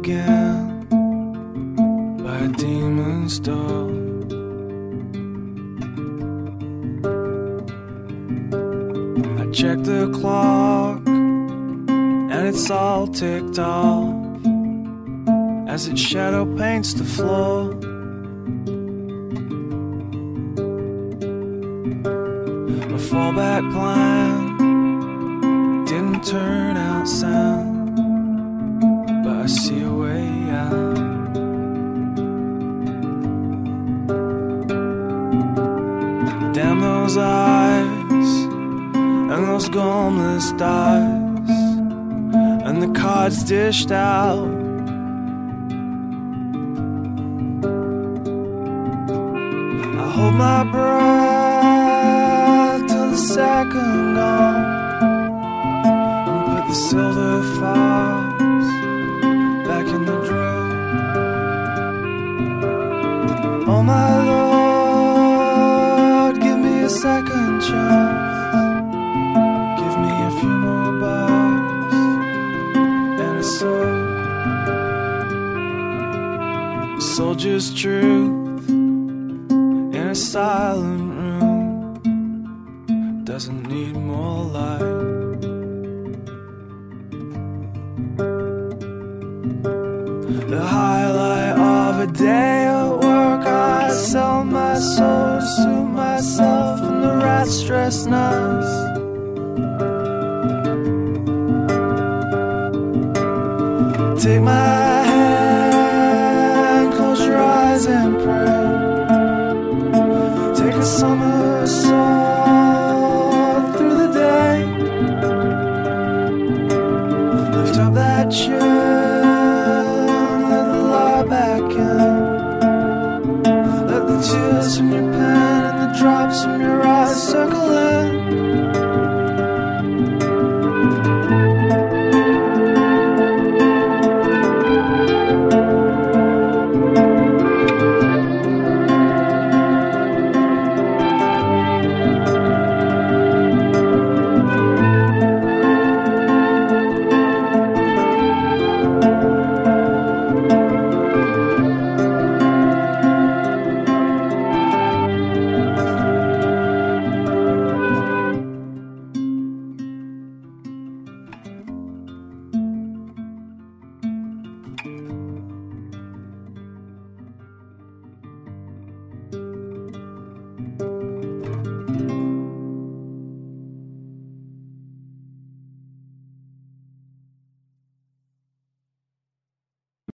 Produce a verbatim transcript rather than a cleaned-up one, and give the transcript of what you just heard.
again by a demon's door. I check the clock and it's all ticked off as its shadow paints the floor. My fallback plan didn't turn out sound, but I see a way out. Damn those eyes and those gumless dice and the cards dished out. I hold my breath till the second gone and put the silver files back in the drawer. Oh my Lord, give me a second chance. Give me a few more bars and a sword. A soldier's truth in a silent room doesn't need more light. The highlight of a day at work, I sell my soul to suit myself, and the rats dress nice. Take my hand, close your eyes and pray. Take a somersault through the day. Lift up that chair